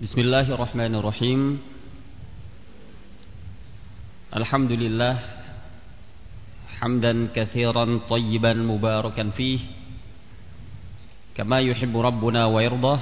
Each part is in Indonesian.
Bismillahirrahmanirrahim. Alhamdulillah hamdan katsiran thayyiban mubarakan fih kama yuhibbu rabbuna wa yardah.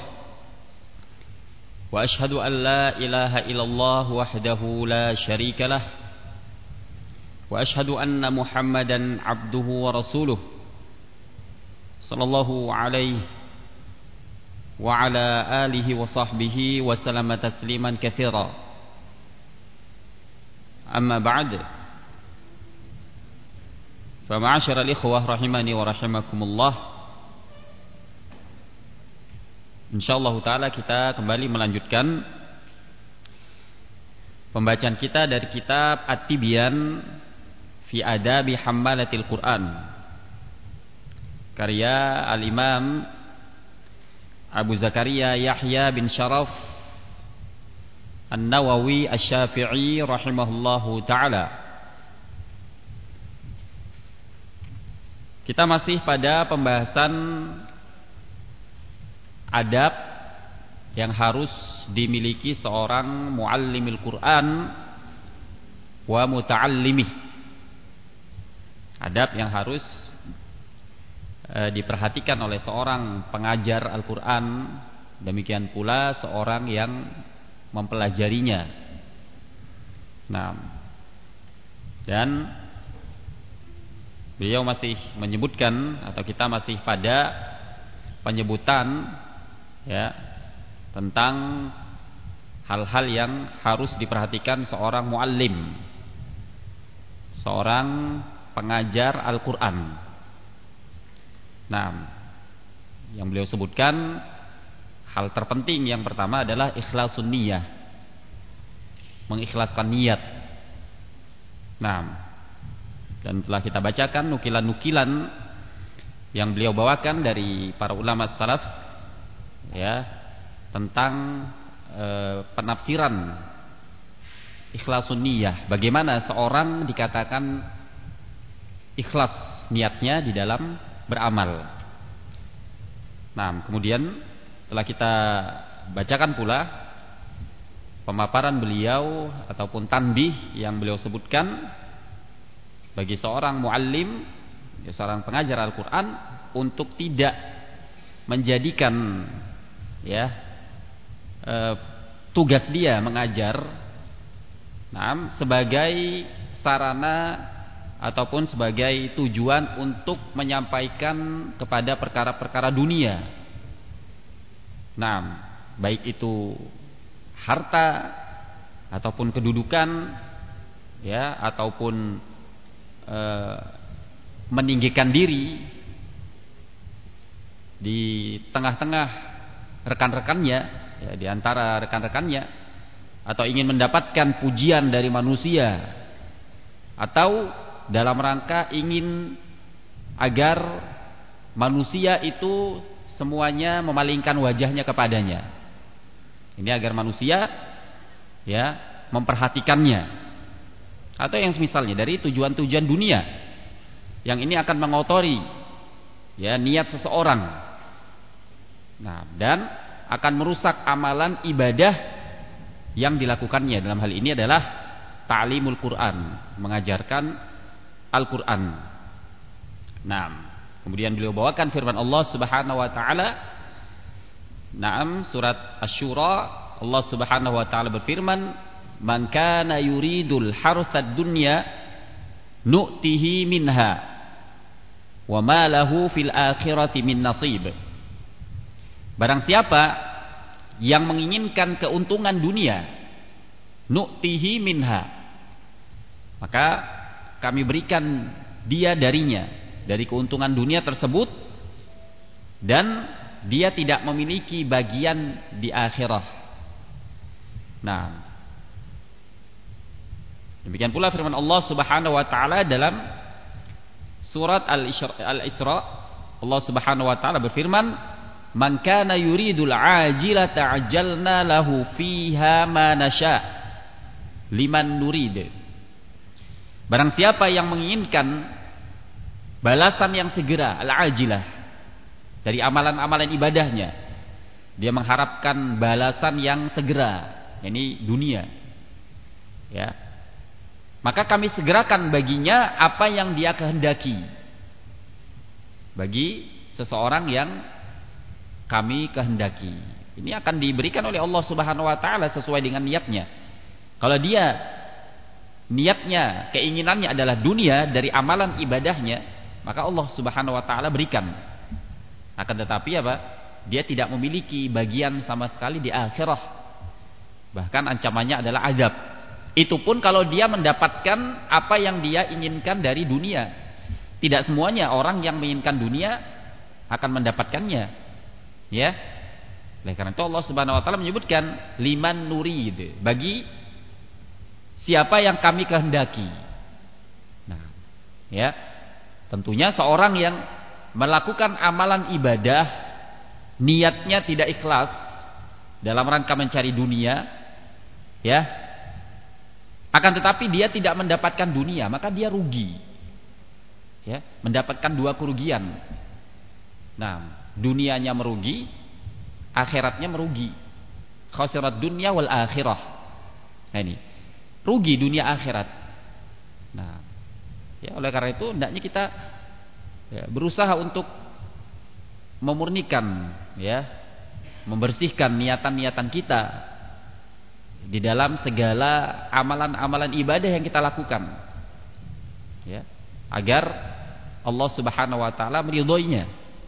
Wa ashhadu an la ilaha illallah wahdahu la syarika lah. Wa ashhadu anna Muhammadan abduhu wa rasuluh sallallahu alaihi wa ala alihi wa sahbihi wa sallama tasliman katsira. Amma ba'd. Fa ma'asyiral ikhwah rahimani wa rahimakumullah. Insyaallah taala kita kembali melanjutkan pembacaan kita dari kitab At-Tibyan fi Adabi Hammalatil Quran, karya Al-Imam Abu Zakaria Yahya bin Sharaf An-Nawawi Asy-Syafi'i rahimahullahu ta'ala. Kita masih pada pembahasan adab yang harus dimiliki seorang muallimil Quran wa muta'allimih. Adab yang harus diperhatikan oleh seorang pengajar Al-Quran, demikian pula seorang yang mempelajarinya. Nah, dan beliau masih menyebutkan, atau kita masih pada penyebutan ya tentang hal-hal yang harus diperhatikan seorang muallim, seorang pengajar Al-Quran. Nah, yang beliau sebutkan, hal terpenting yang pertama adalah ikhlasun niyah, mengikhlaskan niat. Nah, dan telah kita bacakan nukilan-nukilan yang beliau bawakan dari para ulama salaf ya tentang penafsiran ikhlasun niyah, bagaimana seorang dikatakan ikhlas niatnya di dalam beramal. Nah, kemudian telah kita bacakan pula pemaparan beliau ataupun tanbih yang beliau sebutkan bagi seorang muallim, seorang pengajar Al-Quran, untuk tidak menjadikan ya tugas dia mengajar sebagai sarana ataupun sebagai tujuan untuk menyampaikan kepada perkara-perkara dunia. Nah, baik itu harta ataupun kedudukan ya, ataupun meninggikan diri di tengah-tengah rekan-rekannya ya, di antara rekan-rekannya, atau ingin mendapatkan pujian dari manusia, atau dalam rangka ingin agar manusia itu semuanya memalingkan wajahnya kepadanya. Ini agar manusia ya memperhatikannya, atau yang semisalnya dari tujuan-tujuan dunia yang ini akan mengotori ya niat seseorang. Nah, dan akan merusak amalan ibadah yang dilakukannya. Dalam hal ini adalah ta'limul Quran, mengajarkan Al-Quran. Nah, kemudian beliau bawakan firman Allah Subhanahu wa taala. Naam, surat Asy-Syura, Allah Subhanahu wa taala berfirman, "Man kana yuridul harsad dunya nu'tihi minha wa ma lahu fil akhirati min nasib." Barang siapa yang menginginkan keuntungan dunia, nu'tihi minha, maka kami berikan dia darinya, dari keuntungan dunia tersebut, dan dia tidak memiliki bagian di akhirat. Nah, demikian pula firman Allah Subhanahu wa taala dalam surat Al-Isra. Allah Subhanahu wa taala berfirman, "Man kana yuridul ajilata ajjalna lahu fiha ma nasya liman nurid." Barang siapa yang menginginkan balasan yang segera, al-ajilah, dari amalan-amalan ibadahnya, Dia mengharapkan balasan yang segera, yakni dunia. Ya. Maka kami segerakan baginya apa yang dia kehendaki. Bagi seseorang yang kami kehendaki. Ini akan diberikan oleh Allah Subhanahu wa taala sesuai dengan niatnya. Kalau dia niatnya, keinginannya adalah dunia dari amalan ibadahnya, maka Allah Subhanahu wa taala berikan. Akan tetapi apa? Dia tidak memiliki bagian sama sekali di akhirat. Bahkan ancamannya adalah azab. Itu pun kalau dia mendapatkan apa yang dia inginkan dari dunia. Tidak semuanya orang yang menginginkan dunia akan mendapatkannya. Ya. Oleh karena itu Allah Subhanahu wa taala menyebutkan liman nurid, bagi siapa yang kami kehendaki. Nah, ya. Tentunya seorang yang melakukan amalan ibadah niatnya tidak ikhlas dalam rangka mencari dunia, ya. Akan tetapi dia tidak mendapatkan dunia, maka dia rugi. Ya, mendapatkan dua kerugian. Nah, dunianya merugi, akhiratnya merugi. Khasirat dunya wal akhirah. Nah ini, rugi dunia akhirat. Nah, ya oleh karena itu hendaknya kita berusaha untuk memurnikan, ya, membersihkan niatan-niatan kita di dalam segala amalan-amalan ibadah yang kita lakukan, ya, agar Allah Subhanahu wa taala meridhoinya.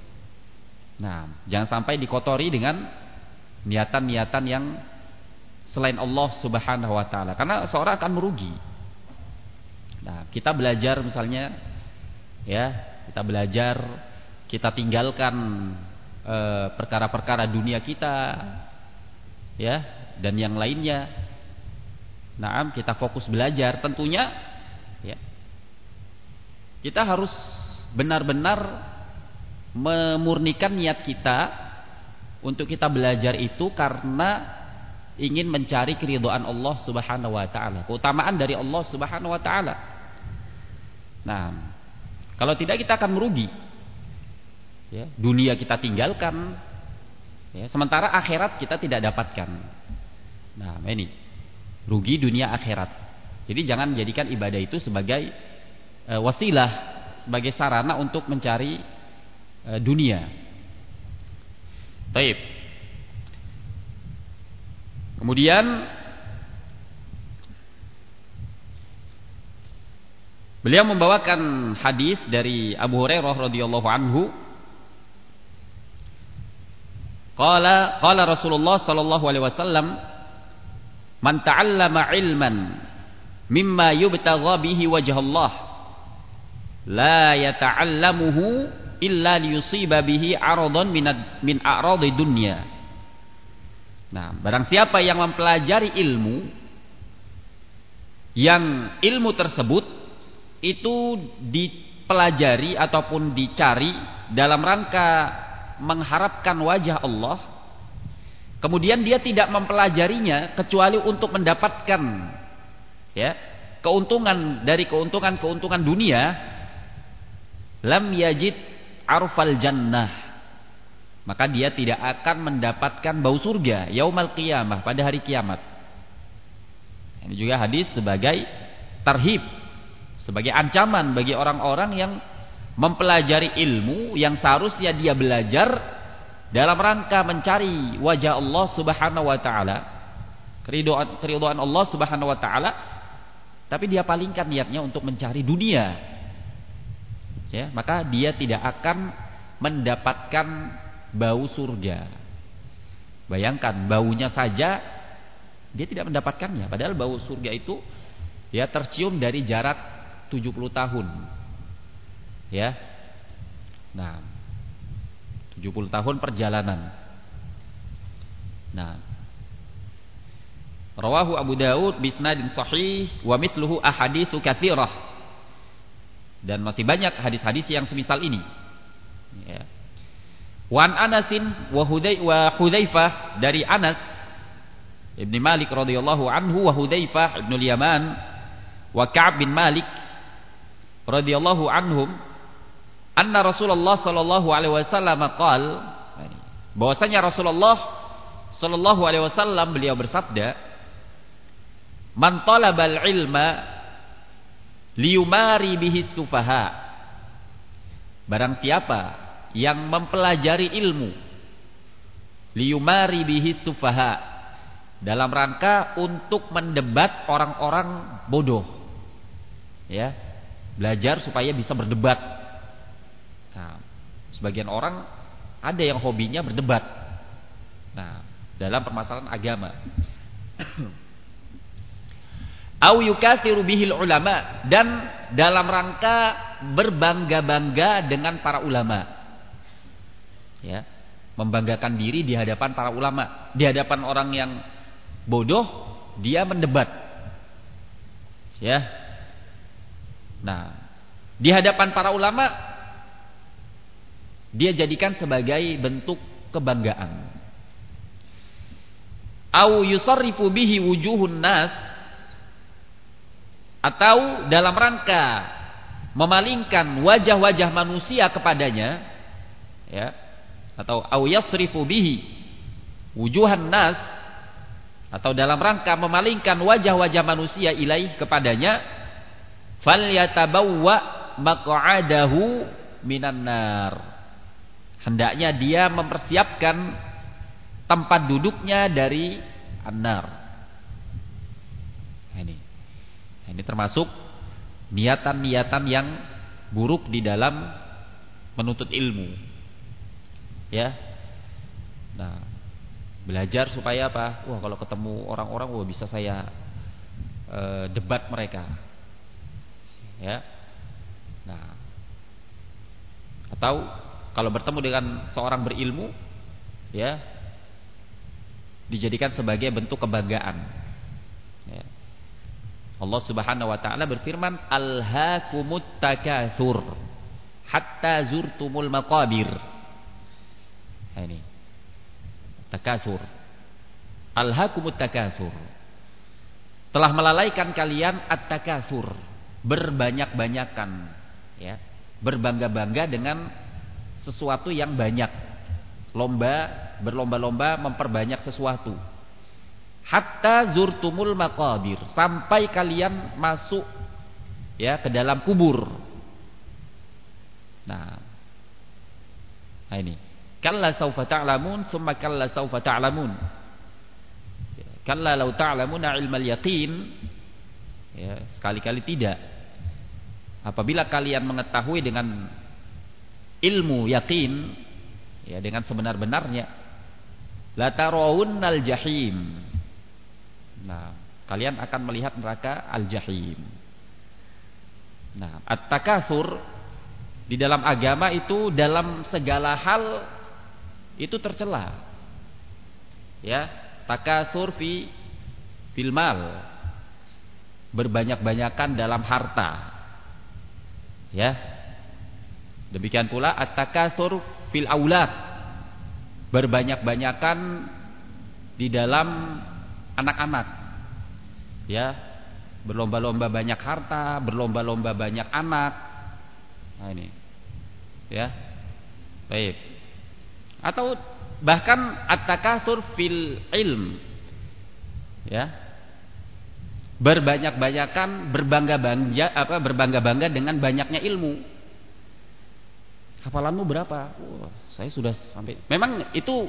Nah, jangan sampai dikotori dengan niatan-niatan yang selain Allah Subhanahu wa taala, karena seorang akan merugi. Nah, kita belajar misalnya, ya, kita tinggalkan perkara-perkara dunia kita, ya, dan yang lainnya. Nah, kita fokus belajar. Tentunya, ya, kita harus benar-benar memurnikan niat kita untuk kita belajar itu karena ingin mencari keridhaan Allah Subhanahu wa taala, keutamaan dari Allah Subhanahu wa taala. Nah, kalau tidak kita akan merugi. Ya, dunia kita tinggalkan, ya, sementara akhirat kita tidak dapatkan. Nah, ini rugi dunia akhirat. Jadi jangan jadikan ibadah itu sebagai wasilah, sebagai sarana untuk mencari dunia. Baik. Kemudian beliau membawakan hadis dari Abu Hurairah radhiyallahu anhu. Qala Rasulullah sallallahu alaihi wasallam, man ta'allama ilman mimma yubtagha bihi wajh Allah la yata'allamuhu illa liyusiba bihi 'aradan min a'radi dunya. Nah, barang siapa yang mempelajari ilmu, yang ilmu tersebut itu dipelajari ataupun dicari dalam rangka mengharapkan wajah Allah, kemudian dia tidak mempelajarinya kecuali untuk mendapatkan, ya, keuntungan dari keuntungan dunia, lam yajid arfal jannah, maka dia tidak akan mendapatkan bau surga yaumal qiyamah, pada hari kiamat. Ini juga hadis sebagai tarhib, sebagai ancaman bagi orang-orang yang mempelajari ilmu yang seharusnya dia belajar dalam rangka mencari wajah Allah Subhanahu wa taala, keridhaan Allah Subhanahu wa taala, tapi dia palingkan niatnya untuk mencari dunia. Ya, maka dia tidak akan mendapatkan bau surga. Bayangkan, baunya saja dia tidak mendapatkannya, padahal bau surga itu ya tercium dari jarak 70 tahun. Ya. Nah, 70 tahun perjalanan. Nah, rawahu Abu Daud bisnadin sahih wa mithluhu ahaditsu katsirah. Dan masih banyak hadis-hadis yang semisal ini. Ya. Wan Anasin wa Hudzaifah, dari Anas Ibn Malik radhiyallahu anhu, wa Hudzaifah Ibn Yaman, wa Ka'ab bin Malik radhiyallahu anhum, anna Rasulullah sallallahu alaihi wasallam qaal, bahwasanya Rasulullah sallallahu alaihi wasallam beliau bersabda, "Man talabal ilma liyumari bihi sufaha." Barang siapa yang mempelajari ilmu liyumari bihi sufaha, dalam rangka untuk mendebat orang-orang bodoh. Ya, belajar supaya bisa berdebat. Nah, sebagian orang ada yang hobinya berdebat. Nah, dalam permasalahan agama. Au yukathiru bihil ulama, dan dalam rangka berbangga-bangga dengan para ulama. Ya, membanggakan diri di hadapan para ulama, di hadapan orang yang bodoh dia mendebat. Ya. Nah, di hadapan para ulama dia jadikan sebagai bentuk kebanggaan. Au yusarrifu bihi wujuhun nas, atau dalam rangka memalingkan wajah-wajah manusia kepadanya, ya, atau au yasrifu bihi wujuhan nas, atau dalam rangka memalingkan wajah-wajah manusia ilaih kepadanya, falyatabawwa maq'adahu minan nar, hendaknya dia mempersiapkan tempat duduknya dari an-nar. Ini termasuk niatan-niatan yang buruk di dalam menuntut ilmu. Ya. Nah, belajar supaya apa? Wah, kalau ketemu orang-orang, wah bisa saya debat mereka. Ya. Nah, atau kalau bertemu dengan seorang berilmu, ya, dijadikan sebagai bentuk kebanggaan. Ya. Allah Subhanahu wa taala berfirman, "Alhaakumut takatsur hatta zurtumul maqabir." Nah, ini takatsur. Alhaakumut takatsur. Telah melalaikan kalian at-takatsur, berbanyak-banyakan, ya. Berbangga-bangga dengan sesuatu yang banyak. Berlomba-lomba memperbanyak sesuatu. Hatta zurtumul maqabir, sampai kalian masuk, ya, ke dalam kubur. Nah ini kalla saufa ta'lamun summa kalla saufa ta'lamun, kalla law ta'lamuna ilmal yaqin, ya, sekali-kali tidak. Apabila kalian mengetahui dengan ilmu yakin, ya, dengan sebenar-benarnya, la tarawunnal jahim. Nah, kalian akan melihat neraka al-jahim. Nah, at-takatsur di dalam agama itu dalam segala hal itu tercela. Ya, takatsur fil mal, berbanyak-banyakan dalam harta. Ya. Demikian pula at-takatsur fil aulad, berbanyak-banyakan di dalam anak-anak. Ya, berlomba-lomba banyak harta, berlomba-lomba banyak anak. Nah ini, ya, baik. Atau bahkan at-takatsur fil ilm, ya, berbangga-bangga dengan banyaknya ilmu. Hafalanmu berapa? Saya sudah sampai. Memang itu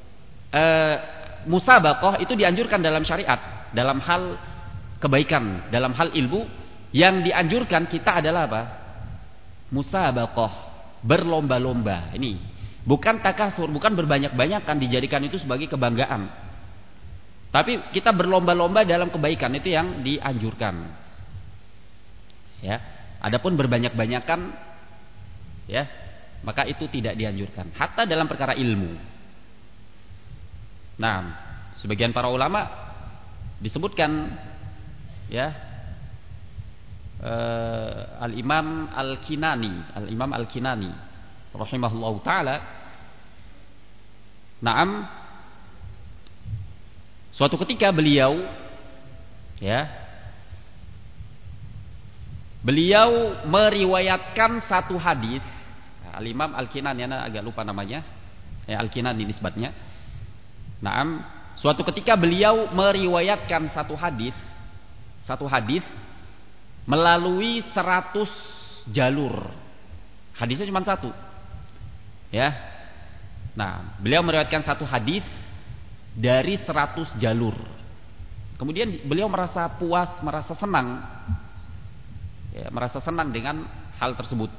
musabaqah itu dianjurkan dalam syariat, dalam hal kebaikan, dalam hal ilmu yang dianjurkan kita adalah apa? Musabaqah, berlomba-lomba. Ini bukan takatsur, bukan berbanyak-banyakan dijadikan itu sebagai kebanggaan. Tapi kita berlomba-lomba dalam kebaikan, itu yang dianjurkan. Ya, adapun berbanyak-banyakan, ya, maka itu tidak dianjurkan, hatta dalam perkara ilmu. Nah, sebagian para ulama disebutkan, ya, Al-Imam Al-Kinani rahimahullahu taala, na'am, suatu ketika beliau meriwayatkan satu hadis. Al-Imam Al-Kinani, agak lupa namanya. Al-Kinani nisbatnya. Naam, suatu ketika beliau meriwayatkan satu hadis melalui 100 jalur. Hadisnya cuma satu. Ya. Nah, beliau meriwayatkan satu hadis dari 100 jalur. Kemudian beliau merasa puas, merasa senang. Ya, merasa senang dengan hal tersebut.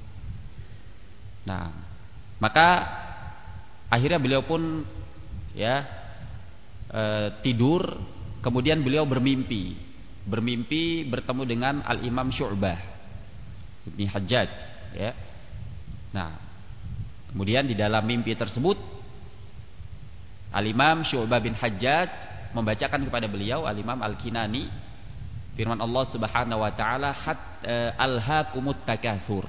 Nah, maka akhirnya beliau pun tidur, kemudian beliau bermimpi bertemu dengan Al-Imam Syu'bah Ibn Hajjaj, ya. Nah, kemudian di dalam mimpi tersebut Al-Imam Syu'bah bin Hajjaj membacakan kepada beliau, Al-Imam Al-Kinani, firman Allah Subhanahu wa taala, alhaakumut takatsur,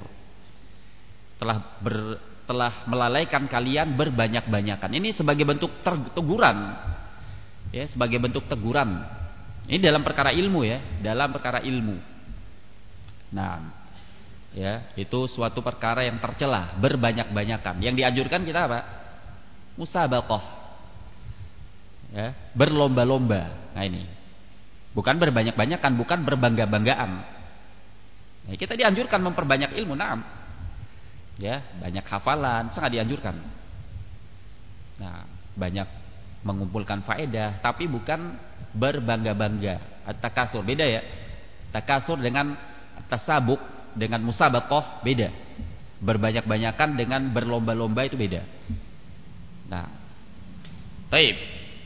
telah melalaikan kalian berbanyak-banyakan. Ini sebagai bentuk teguran, ya, sebagai bentuk teguran. Ini dalam perkara ilmu, ya, dalam perkara ilmu. Nah, ya, itu suatu perkara yang tercela, berbanyak-banyakan. Yang dianjurkan kita apa? Musabaqah, ya, berlomba-lomba. Nah, ini bukan berbanyak-banyakan, bukan berbangga-banggaan. Nah, kita dianjurkan memperbanyak ilmu, naam. Ya, banyak hafalan sangat dianjurkan. Nah, banyak mengumpulkan faedah, tapi bukan berbangga-bangga. At-takatsur beda, ya. Takatsur dengan tasabuk, dengan musabaqah beda. Berbanyak-banyakan dengan berlomba-lomba itu beda. Nah, baik.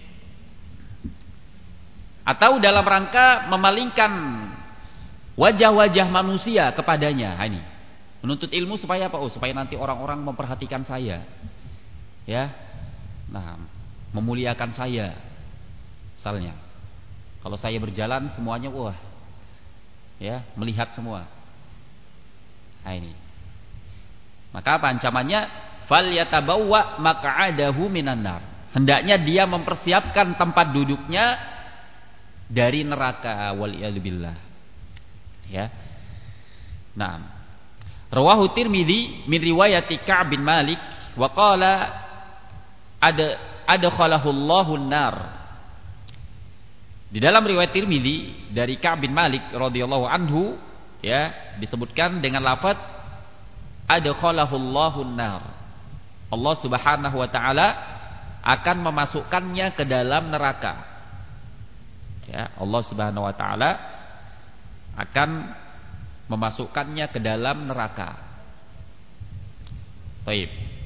Atau dalam rangka memalingkan wajah-wajah manusia kepadanya. Nah, ini menuntut ilmu supaya apa? Supaya nanti orang-orang memperhatikan saya, ya. Nah, memuliakan saya. Misalnya, kalau saya berjalan semuanya, wah, ya, melihat semua. Nah, ini. Maka apa ancamannya? Falyatabawwa maq'adahu minan nar. Hendaknya dia mempersiapkan tempat duduknya dari neraka, waliyadzubillah. Ya. Nah, rawahu Tirmidzi min riwayati Ka'b bin Malik wa qala adkhalahu Allahu an-nar. Di dalam riwayat Tirmidzi dari Ka'b bin Malik radhiyallahu anhu, ya, disebutkan dengan lafaz adkhalahu Allahu an-nar. Allah Subhanahu wa taala akan memasukkannya ke dalam neraka. Ya, Allah Subhanahu wa taala akan memasukkannya ke dalam neraka. Baik.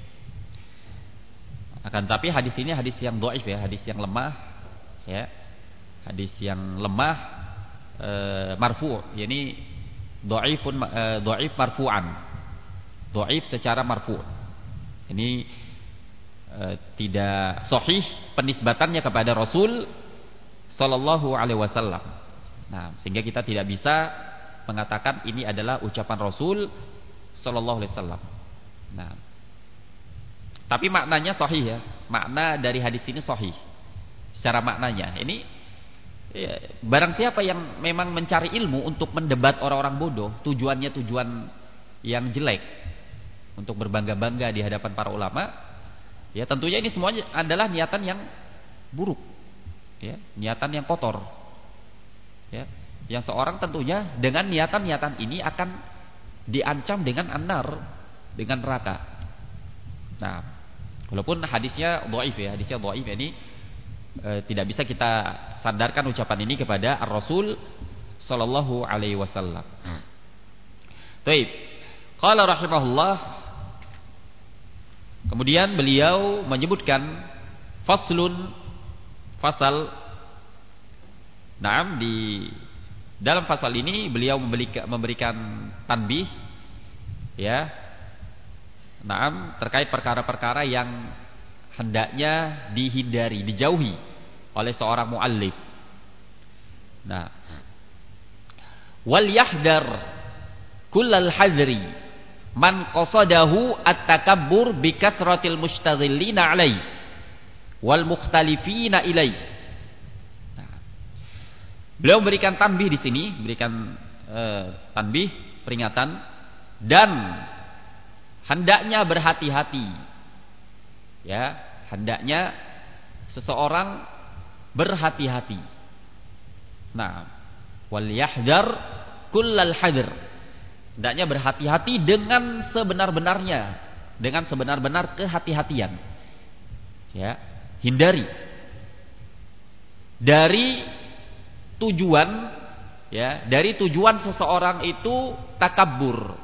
Akan tapi hadis ini hadis yang dhaif, ya, hadis yang lemah, ya. Hadis yang lemah marfu', yakni dhaif marfu'an. Dhaif secara marfu'. Ini tidak sahih penisbatannya kepada Rasul sallallahu alaihi wasallam. Nah, sehingga kita tidak bisa mengatakan ini adalah ucapan Rasul sallallahu alaihi wasallam. Nah, tapi maknanya sahih, ya. Makna dari hadis ini sahih secara maknanya. Ini, ya, barang siapa yang memang mencari ilmu untuk mendebat orang-orang bodoh, tujuannya tujuan yang jelek, untuk berbangga-bangga di hadapan para ulama, ya, tentunya ini semuanya adalah niatan yang buruk, ya, niatan yang kotor, ya. Yang seorang tentunya dengan niatan-niatan ini akan diancam dengan an-nar, dengan neraka. Nah, walaupun hadisnya dhaif, ya, hadisnya dhaif, ini tidak bisa kita sandarkan ucapan ini kepada Ar-Rasul sallallahu alaihi wasallam. Baik. Qala rahimahullah, kemudian beliau menyebutkan fasal. Naam, di dalam pasal ini beliau memberikan tanbih, ya, naam, terkait perkara-perkara yang hendaknya dihindari, dijauhi oleh seorang muallif. Nah, wal yahdar kullal hadri man qasadahu at-takabbur bi kathratil mustaghillina alaihi wal mukhtalifina ilaihi. Beliau memberikan tanbih di sini, berikan tanbih, peringatan, dan hendaknya berhati-hati Ya, hendaknya seseorang berhati-hati. Nah, wal yahdar kullal hadr. Hendaknya berhati-hati dengan sebenar-benarnya, dengan sebenar-benar kehati-hatian. Ya, hindari dari tujuan, ya, dari tujuan seseorang itu takabbur.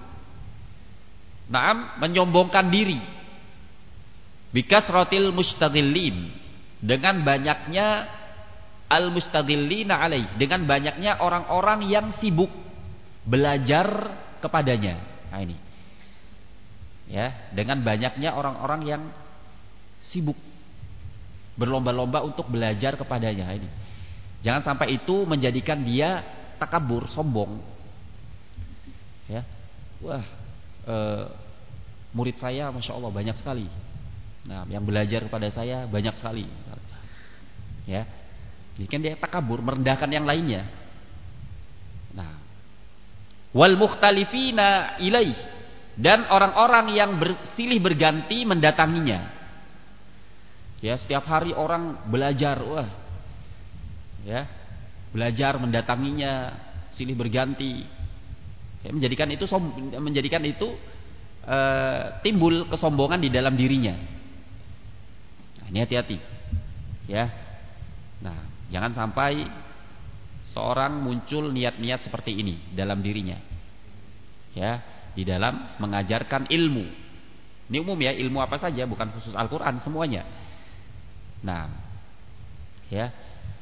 Naam, menyombongkan diri. Bikasratil mustadillin, dengan banyaknya al-mustadillina alaih, dengan banyaknya orang-orang yang sibuk belajar kepadanya. Nah ini, ya, dengan banyaknya orang-orang yang sibuk berlomba-lomba untuk belajar kepadanya. Ini, jangan sampai itu menjadikan dia takabur, sombong. Ya, wah, murid saya, masya Allah, banyak sekali. Nah, yang belajar kepada saya banyak sekali. Ya, jadi kan dia takabur, merendahkan yang lainnya. Nah, wal mukhtalifina ilaih, dan orang-orang yang bersilih berganti mendatanginya. Ya, setiap hari orang belajar, wah, ya, belajar mendatanginya, silih berganti. Ya, menjadikan itu timbul kesombongan di dalam dirinya. Nah, ini hati-hati, ya. Nah, jangan sampai seorang muncul niat-niat seperti ini dalam dirinya, ya, di dalam mengajarkan ilmu. Ini umum ya, ilmu apa saja, bukan khusus Al-Quran, semuanya. Nah, ya,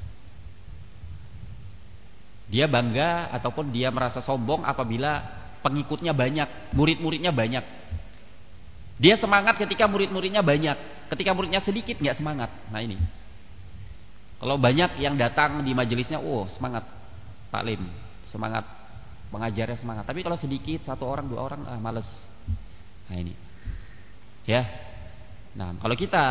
dia bangga ataupun dia merasa sombong apabila pengikutnya banyak, murid-muridnya banyak. Dia semangat ketika murid-muridnya banyak, ketika muridnya sedikit nggak semangat. Nah ini, kalau banyak yang datang di majelisnya, oh semangat taklim, semangat mengajarnya, semangat. Tapi kalau sedikit, 1 orang 2 orang, males. Nah ini, ya. Nah, kalau kita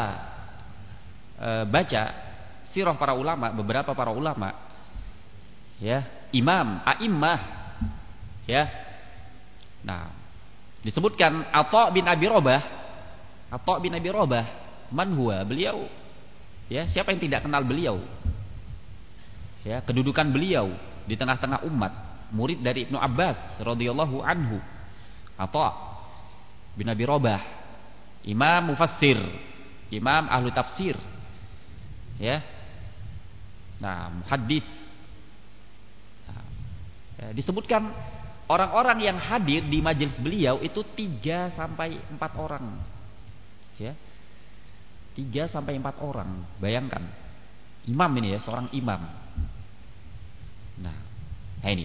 baca sirah para ulama, beberapa para ulama, ya, imam, a'immah, ya. Nah, disebutkan Atha bin Abi Rabah. Atha bin Abi Rabah, man huwa? Beliau, ya, siapa yang tidak kenal beliau? Ya, kedudukan beliau di tengah-tengah umat, murid dari Ibnu Abbas radhiyallahu anhu. Atha bin Abi Rabah, imam mufassir, imam ahlu tafsir, ya. Nah, muhaddits. Nah, ya, disebutkan orang-orang yang hadir di majelis beliau itu 3 sampai 4 orang. Ya. 3 sampai 4 orang. Bayangkan. Imam ini ya, seorang imam. Nah ini.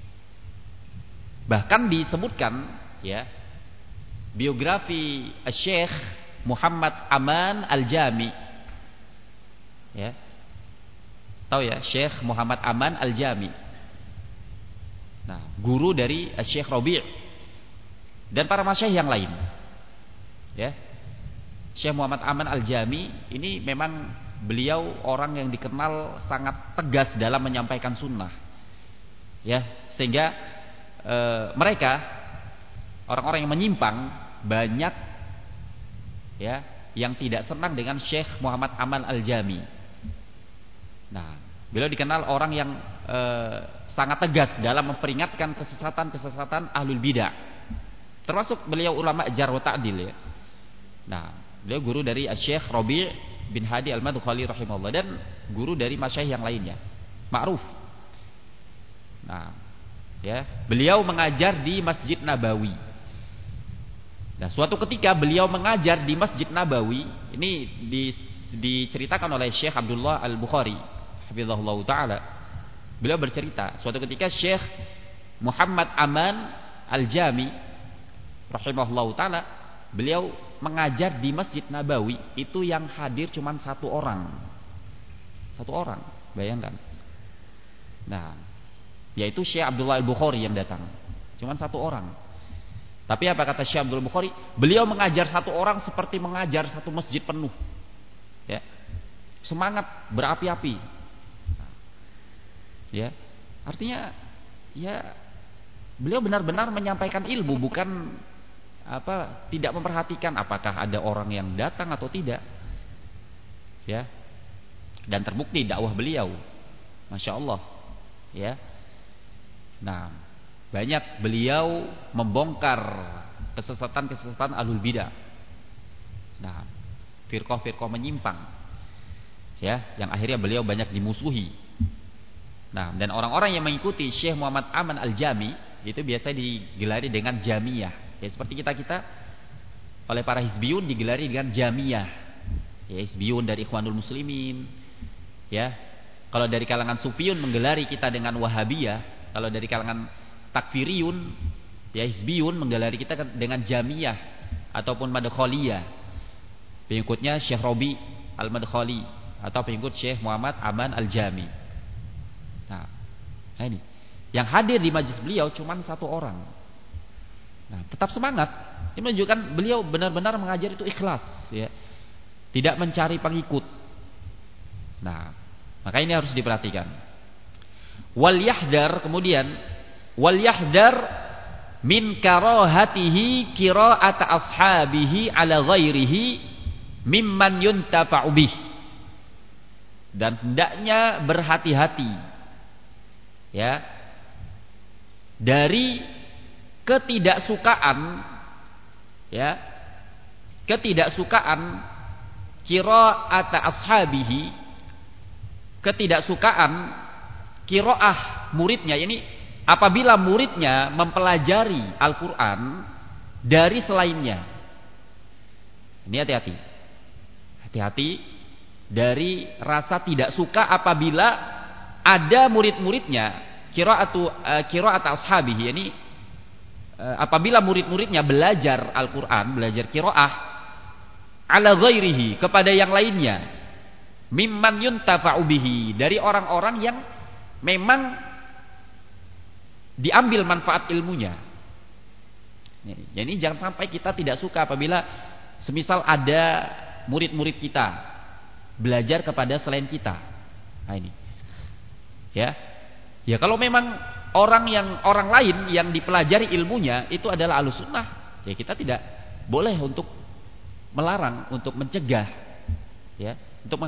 Bahkan disebutkan, ya, biografi Syekh Muhammad Aman Al-Jami. Ya. Tahu ya, Syekh Muhammad Aman Al-Jami. Nah, guru dari Syekh Rabi' dan para masyayikh yang lain. Ya. Syekh Muhammad Aman Al-Jami ini memang beliau orang yang dikenal sangat tegas dalam menyampaikan sunnah. Ya, sehingga mereka, orang-orang yang menyimpang, banyak, ya, yang tidak senang dengan Syekh Muhammad Aman Al-Jami. Nah, beliau dikenal orang yang sangat tegas dalam memperingatkan kesesatan-kesesatan ahlul bidah. Termasuk beliau ulama jarh wa ta'dil, ya. Nah, beliau guru dari Syekh Rabi' bin Hadi Al-Madkhali rahimahullah, dan guru dari masyayikh yang lainnya. Ma'ruf. Nah, ya, beliau mengajar di Masjid Nabawi. Nah, suatu ketika beliau mengajar di Masjid Nabawi, ini diceritakan oleh Syekh Abdullah Al-Bukhari hafizahullah taala. Beliau bercerita, suatu ketika Syekh Muhammad Aman Al-Jami rahimahullah taala, beliau mengajar di Masjid Nabawi, itu yang hadir cuma 1 orang. 1 orang, bayangkan. Nah, yaitu Syekh Abdullah Al-Bukhari yang datang. Cuma 1 orang. Tapi apa kata Syekh Abdullah Al-Bukhari? Beliau mengajar 1 orang seperti mengajar 1 masjid penuh. Ya. Semangat berapi-api. Ya, artinya, ya, beliau benar-benar menyampaikan ilmu, bukan tidak memperhatikan apakah ada orang yang datang atau tidak. Ya. Dan terbukti dakwah beliau, Masya Allah. Ya. Nah, banyak beliau membongkar kesesatan-kesesatan ahlul bidah. Nah, firqah-firqah menyimpang. Ya, yang akhirnya beliau banyak dimusuhi. Nah, dan orang-orang yang mengikuti Syekh Muhammad Aman Al-Jami itu biasa digelari dengan Jamiyah. Ya, seperti kita oleh para hizbiyun digelari dengan Jamiyah. Ya, hizbiyun dari Ikhwanul Muslimin. Ya. Kalau dari kalangan Sufiyun menggelari kita dengan Wahabiyah. Kalau dari kalangan Takfiriyun, ya hizbiyun menggelari kita dengan Jamiyah ataupun Madkhaliyah. Pengikutnya Syekh Robi Al-Madkhali atau pengikut Syekh Muhammad Aman Al-Jami. Nah ini yang hadir di majelis beliau cuma 1 orang. Nah, tetap semangat. Ini menunjukkan beliau benar-benar mengajar itu ikhlas, ya. Tidak mencari pengikut. Nah, maka ini harus diperhatikan. Wal yahdar, kemudian wal yahdar min karahatihi qira'ata ashabihi ala ghairihi mimman yuntafa'u bih. Dan hendaknya berhati-hati, ya, dari ketidaksukaan, ya, ketidaksukaan qira'ata ashabihi, ketidaksukaan qiraah muridnya. Ini apabila muridnya mempelajari Al-Quran dari selainnya. Ini hati-hati. Hati-hati dari rasa tidak suka apabila ada murid-muridnya qira'at ashabihi. Ini apabila murid-muridnya belajar Al-Quran, belajar qiraah ala ghairihi, kepada yang lainnya, mimman yuntafa'u bihi, dari orang-orang yang memang diambil manfaat ilmunya. Jadi jangan sampai kita tidak suka apabila semisal ada murid-murid kita belajar kepada selain kita. Nah ini, ya kalau memang orang lain yang dipelajari ilmunya itu adalah Ahlussunnah, ya kita tidak boleh untuk melarang, untuk mencegah, ya, untuk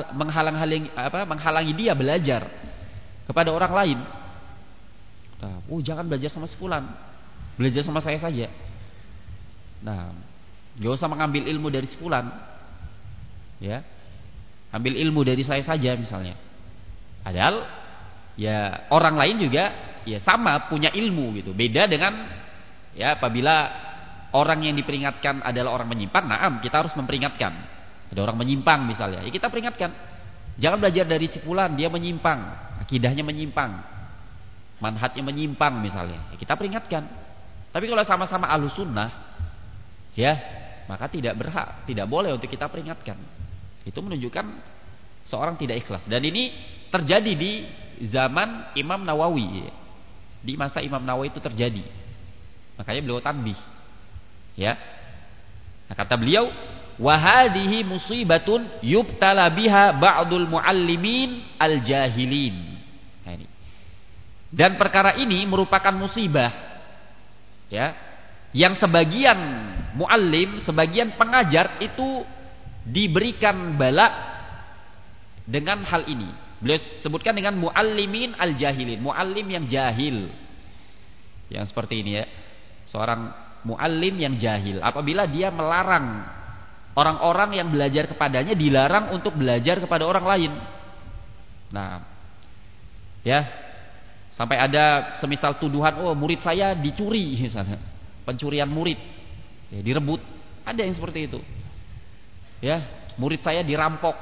menghalangi dia belajar kepada orang lain. Nah, jangan belajar sama sepulan, belajar sama saya saja. Nah, gak usah mengambil ilmu dari sepulan, ya, ambil ilmu dari saya saja misalnya. Padahal ya orang lain juga ya sama punya ilmu gitu. Beda dengan ya apabila orang yang diperingatkan adalah orang menyimpang, naam kita harus memperingatkan. Ada orang menyimpang misalnya, ya kita peringatkan. Jangan belajar dari si fulan, dia menyimpang, akidahnya menyimpang, manhajnya menyimpang misalnya. Ya kita peringatkan. Tapi kalau sama-sama Ahlussunnah, ya maka tidak berhak, tidak boleh untuk kita peringatkan. Itu menunjukkan seorang tidak ikhlas. Dan ini terjadi di zaman Imam Nawawi. Di masa Imam Nawawi itu terjadi. Makanya beliau tanbih. Ya. Nah, kata beliau, wa hadhihi musibatun yubtala biha ba'dul muallimin al-jahilin. Nah, ini. Dan perkara ini merupakan musibah, ya, yang sebagian muallim, sebagian pengajar itu diberikan bala dengan hal ini. Beliau sebutkan dengan muallimin al-jahilin, muallim yang jahil. Yang seperti ini ya. Seorang muallim yang jahil apabila dia melarang orang-orang yang belajar kepadanya, dilarang untuk belajar kepada orang lain. Nah, ya, sampai ada semisal tuduhan, oh murid saya dicuri misalnya, pencurian murid, ya, direbut, ada yang seperti itu. Ya, murid saya dirampok,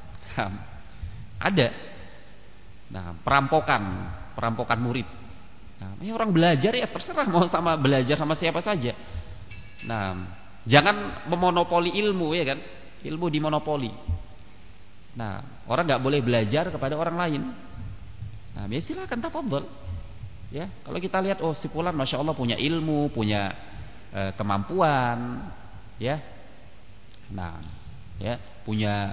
ada. Nah, perampokan murid. Nah, ini orang belajar ya terserah mau sama belajar sama siapa saja. Nah, jangan memonopoli ilmu ya kan, ilmu dimonopoli. Nah, orang nggak boleh belajar kepada orang lain. Nah, ya silakan tafadhol. Ya, kalau kita lihat oh si fulan masya Allah punya ilmu, punya kemampuan, ya. Nah, ya punya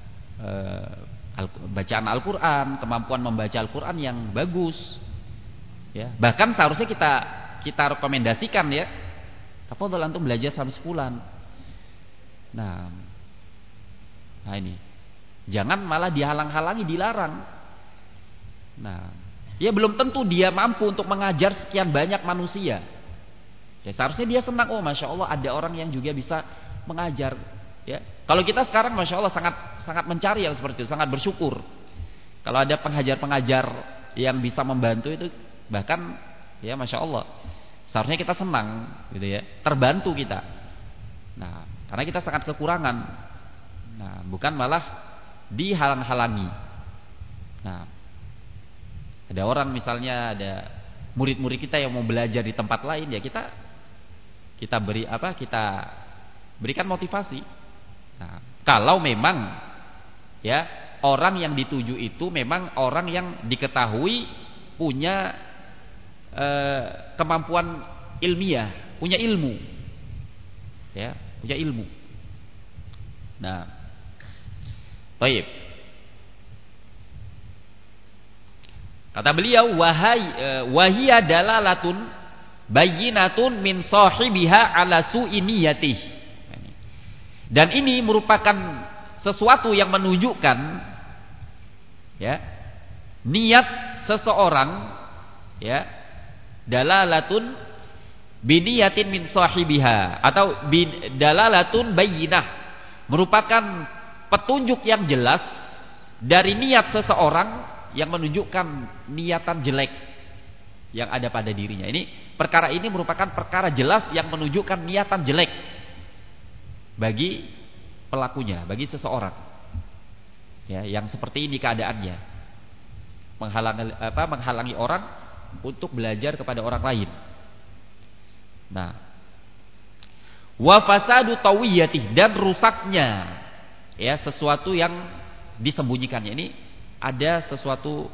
bacaan Al-Quran, kemampuan membaca Al-Quran yang bagus, ya. Bahkan seharusnya kita rekomendasikan ya Tafadhol antum belajar sampai sebulan. Nah ini. Jangan malah dihalang-halangi, dilarang. Nah, ya belum tentu dia mampu untuk mengajar sekian banyak manusia. Ya seharusnya dia senang, oh masya Allah ada orang yang juga bisa mengajar. Ya, kalau kita sekarang masya Allah sangat mencari yang seperti itu, sangat bersyukur. Kalau ada pengajar-pengajar yang bisa membantu itu, bahkan ya masya Allah, seharusnya kita senang, gitu ya, terbantu kita. Nah, karena kita sangat kekurangan. Nah, bukan malah dihalang-halangi. Nah, ada orang misalnya, ada murid-murid kita yang mau belajar di tempat lain, ya kita berikan motivasi. Nah, kalau memang ya orang yang dituju itu memang orang yang diketahui punya kemampuan ilmiah, punya ilmu. Ya, punya ilmu. Nah, baik. Kata beliau, wahia dalalatun bayyinatun min sahibiha ala su'i niyatih. Dan ini merupakan sesuatu yang menunjukkan ya niat seseorang, ya, dalalatun biniyatin min sahibiha, atau dalalatun bayyinah, merupakan petunjuk yang jelas dari niat seseorang yang menunjukkan niatan jelek yang ada pada dirinya. Ini perkara ini merupakan perkara jelas yang menunjukkan niatan jelek bagi pelakunya, bagi seseorang. Ya, yang seperti ini keadaannya. Menghalangi orang untuk belajar kepada orang lain. Nah, wa fasadu tawiyatih, dan rusaknya ya sesuatu yang disembunyikannya. Ini ada sesuatu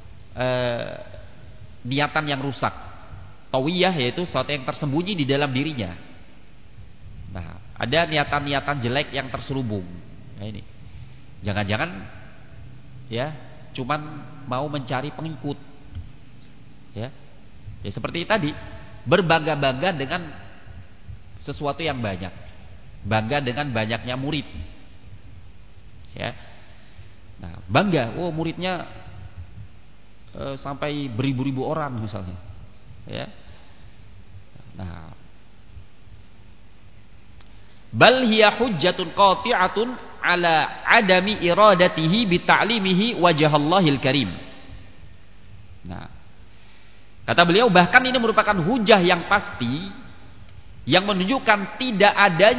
niatan yang rusak. Tawiyah yaitu sesuatu yang tersembunyi di dalam dirinya. Nah, ada niatan-niatan jelek yang terselubung. Nah, ini jangan-jangan ya cuman mau mencari pengikut. Ya seperti tadi, berbangga-bangga dengan sesuatu yang banyak, bangga dengan banyaknya murid. Ya, nah bangga, oh muridnya sampai beribu-ribu orang misalnya. Ya, nah, bal hiya hujjatun qati'atun ala adami iradatihi bi ta'limihi wajhallahil karim. Nah, kata beliau, bahkan ini merupakan hujah yang pasti yang menunjukkan tidak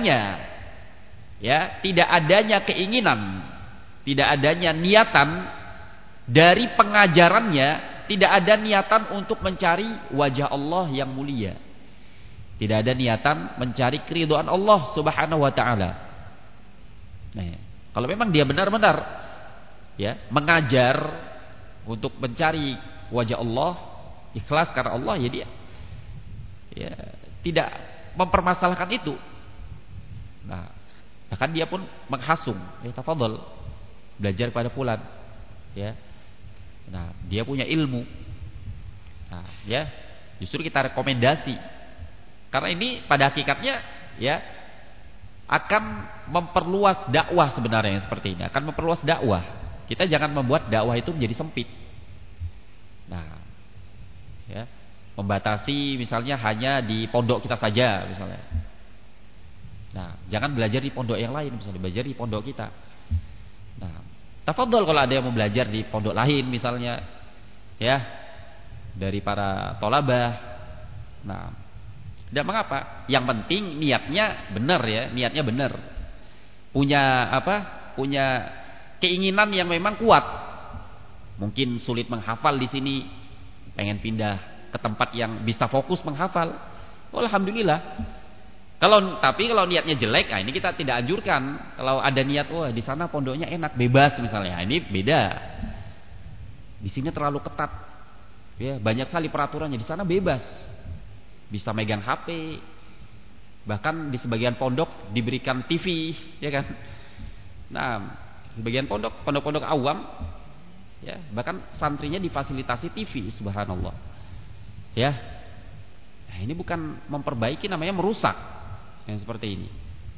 adanya keinginan, tidak adanya niatan dari pengajarannya, tidak ada niatan untuk mencari wajah Allah yang mulia. Tidak ada niatan mencari keridhaan Allah Subhanahu wa taala. Nah, kalau memang dia benar-benar ya mengajar untuk mencari wajah Allah, ikhlas karena Allah, ya dia ya tidak mempermasalahkan itu. Nah, bahkan dia pun menghasung, ya tafadhol belajar pada fulan. Ya. Nah, dia punya ilmu. Nah, ya justru kita rekomendasi. Karena ini pada hakikatnya ya akan memperluas dakwah sebenarnya yang seperti ini, akan memperluas dakwah. Kita jangan membuat dakwah itu menjadi sempit. Nah, ya, membatasi misalnya hanya di pondok kita saja misalnya. Nah, jangan belajar di pondok yang lain, misalnya belajar di pondok kita. Nah, tafadhol kalau ada yang mau belajar di pondok lain misalnya, ya, dari para thalabah. Nah, tidak mengapa. Yang penting niatnya benar ya, niatnya benar. Punya keinginan yang memang kuat. Mungkin sulit menghafal di sini, pengen pindah ke tempat yang bisa fokus menghafal. Oh, alhamdulillah. Tapi kalau niatnya jelek, ini kita tidak anjurkan. Kalau ada niat, wah di sana pondoknya enak, bebas misalnya, ini beda. Di sini terlalu ketat. Ya, banyak sekali peraturannya. Di sana bebas. Bisa megang HP, bahkan di sebagian pondok diberikan TV, ya kan? Nah, sebagian pondok-pondok awam, ya, bahkan santrinya difasilitasi TV, subhanallah. Ya, Nah, ini bukan memperbaiki, namanya merusak yang seperti ini.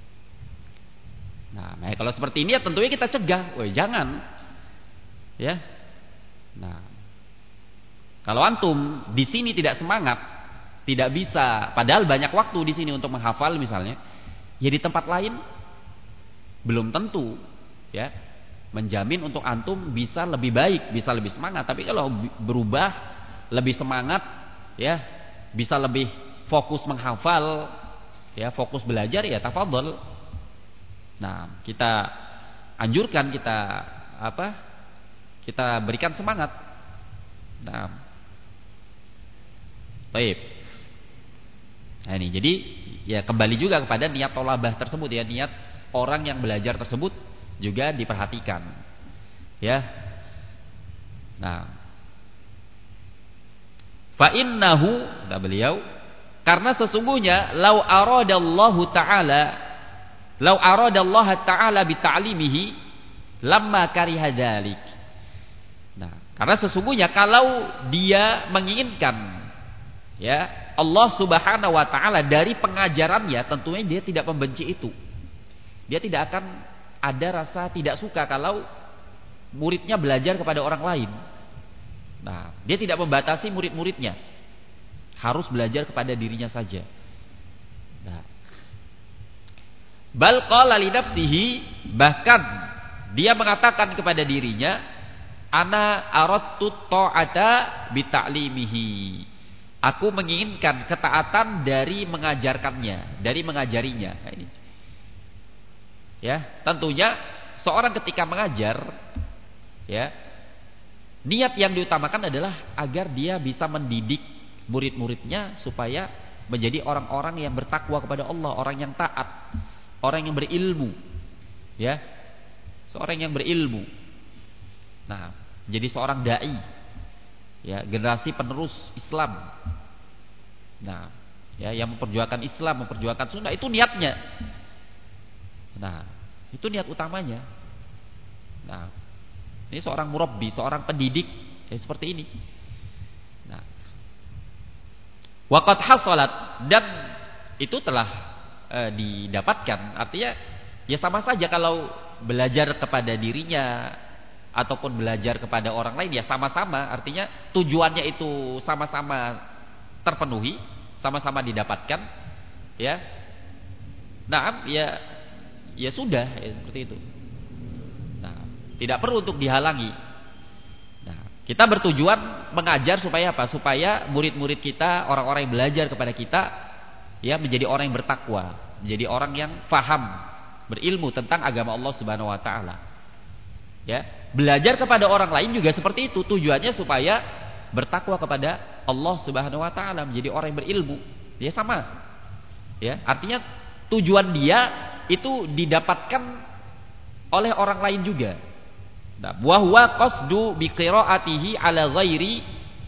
Nah, kalau seperti ini ya tentunya kita cegah, woi jangan. Ya. Nah, kalau antum di sini tidak semangat, tidak bisa, padahal banyak waktu di sini untuk menghafal misalnya, ya di tempat lain belum tentu ya menjamin untuk antum bisa lebih baik, bisa lebih semangat. Tapi kalau berubah, lebih semangat, ya, bisa lebih fokus menghafal, ya, fokus belajar, ya tafadhol. Nah, kita anjurkan, kita berikan semangat. Nah, baik. Nah ini, jadi ya kembali juga kepada niat tolabah tersebut, ya, niat orang yang belajar tersebut juga diperhatikan, ya. Nah, fa innahu, kata beliau, karena sesungguhnya lau aradallahu ta'ala, lau aradallaha ta'ala bi ta'limihi lamma kariha dzalik. Nah, karena sesungguhnya kalau dia menginginkan, ya, Allah Subhanahu wa taala dari pengajarannya, tentunya dia tidak membenci itu. Dia tidak akan ada rasa tidak suka kalau muridnya belajar kepada orang lain. Nah, dia tidak membatasi murid-muridnya, harus belajar kepada dirinya saja. Nah, bal qala li nafsihi, bahkan dia mengatakan kepada dirinya, ana aradtu ta'ata bi ta'limihi. Aku menginginkan ketaatan dari mengajarkannya, dari mengajarinya. Nah, ini. Ya, tentunya seorang ketika mengajar, ya, niat yang diutamakan adalah agar dia bisa mendidik murid-muridnya supaya menjadi orang-orang yang bertakwa kepada Allah, orang yang taat, orang yang berilmu, ya, seorang yang berilmu. Nah, jadi seorang dai, ya, generasi penerus Islam. Nah, ya, yang memperjuangkan Islam, memperjuangkan sunnah, itu niatnya. Nah, itu niat utamanya. Nah, ini seorang murabbi, seorang pendidik, ya, seperti ini. Nah, waqad hasalat, dan itu telah didapatkan. Artinya ya sama saja kalau belajar kepada dirinya ataupun belajar kepada orang lain, ya sama-sama. Artinya tujuannya itu sama-sama terpenuhi, sama-sama didapatkan, ya. Nah, ya sudah, ya seperti itu. Nah, tidak perlu untuk dihalangi. Nah, kita bertujuan mengajar supaya apa? Supaya murid-murid kita, orang-orang yang belajar kepada kita, ya, menjadi orang yang bertakwa, menjadi orang yang faham, berilmu tentang agama Allah Subhanahu wa taala. Ya, belajar kepada orang lain juga seperti itu, tujuannya supaya bertakwa kepada Allah Subhanahu wa taala, menjadi orang yang berilmu. Ya sama. Ya, artinya tujuan dia itu didapatkan oleh orang lain juga. Nah, wa huwa qasdu bi qiraatihi ala ghairi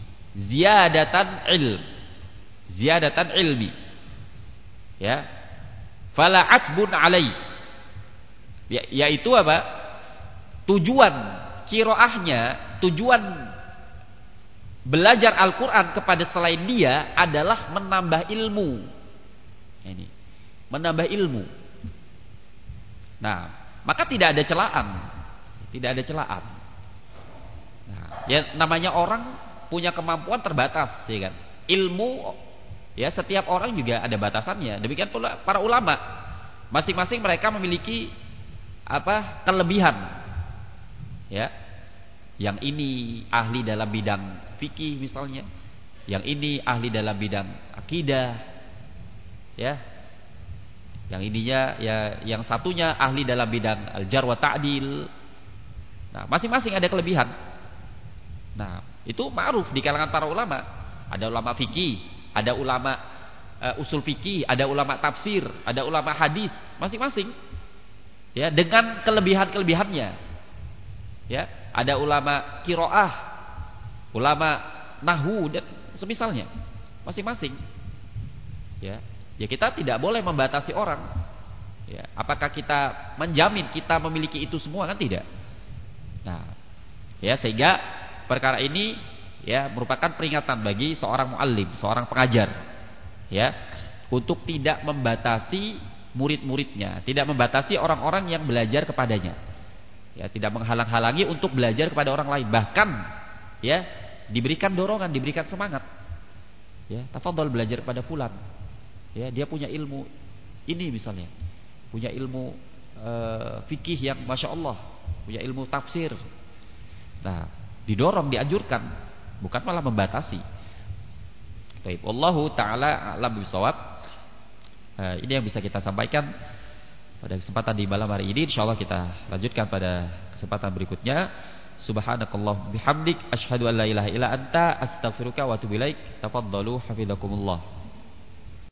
ziyadatan ilmi. Ya. Fala asbun alai. Yaitu apa? Tujuan qiraahnya, tujuan belajar Al-Qur'an kepada selain dia adalah menambah ilmu. Ini, menambah ilmu. Nah, maka tidak ada celaan. Tidak ada celaan. Nah, ya namanya orang punya kemampuan terbatas, ya kan? Ilmu, ya, setiap orang juga ada batasannya. Demikian pula para ulama. Masing-masing mereka memiliki kelebihan. Ya. Yang ini ahli dalam bidang fikih misalnya. Yang ini ahli dalam bidang akidah. Ya. Yang ininya, ya, yang satunya ahli dalam bidang al-jar wa ta'dil. Nah, masing-masing ada kelebihan. Nah, itu ma'ruf di kalangan para ulama. Ada ulama fikih, ada ulama usul fikih, ada ulama tafsir, ada ulama hadis, masing-masing. Ya, dengan kelebihan-kelebihannya. Ya, ada ulama qiraah, ulama nahwu dan semisalnya. Masing-masing. Ya. Ya, kita tidak boleh membatasi orang. Ya, apakah kita menjamin kita memiliki itu semua? Kan tidak. Nah, ya, sehingga perkara ini, ya, merupakan peringatan bagi seorang muallim, seorang pengajar. ya, untuk tidak membatasi murid-muridnya, tidak membatasi orang-orang yang belajar kepadanya. Ya, tidak menghalang-halangi untuk belajar kepada orang lain, bahkan ya diberikan dorongan, diberikan semangat. Ya, tafadhol belajar kepada fulan. Ya, dia punya ilmu ini misalnya. Punya ilmu fikih yang Masya Allah, punya ilmu tafsir. Nah, didorong, dianjurkan, bukan malah membatasi. Baik, wallahu taala a'lam bishawab. Ini yang bisa kita sampaikan pada kesempatan di malam hari ini. Insyaallah kita lanjutkan pada kesempatan berikutnya. Subhanakallah bihamdik asyhadu an la ilaha illa anta astaghfiruka wa atubu ilaik. Tafadhalu hafizakumullah.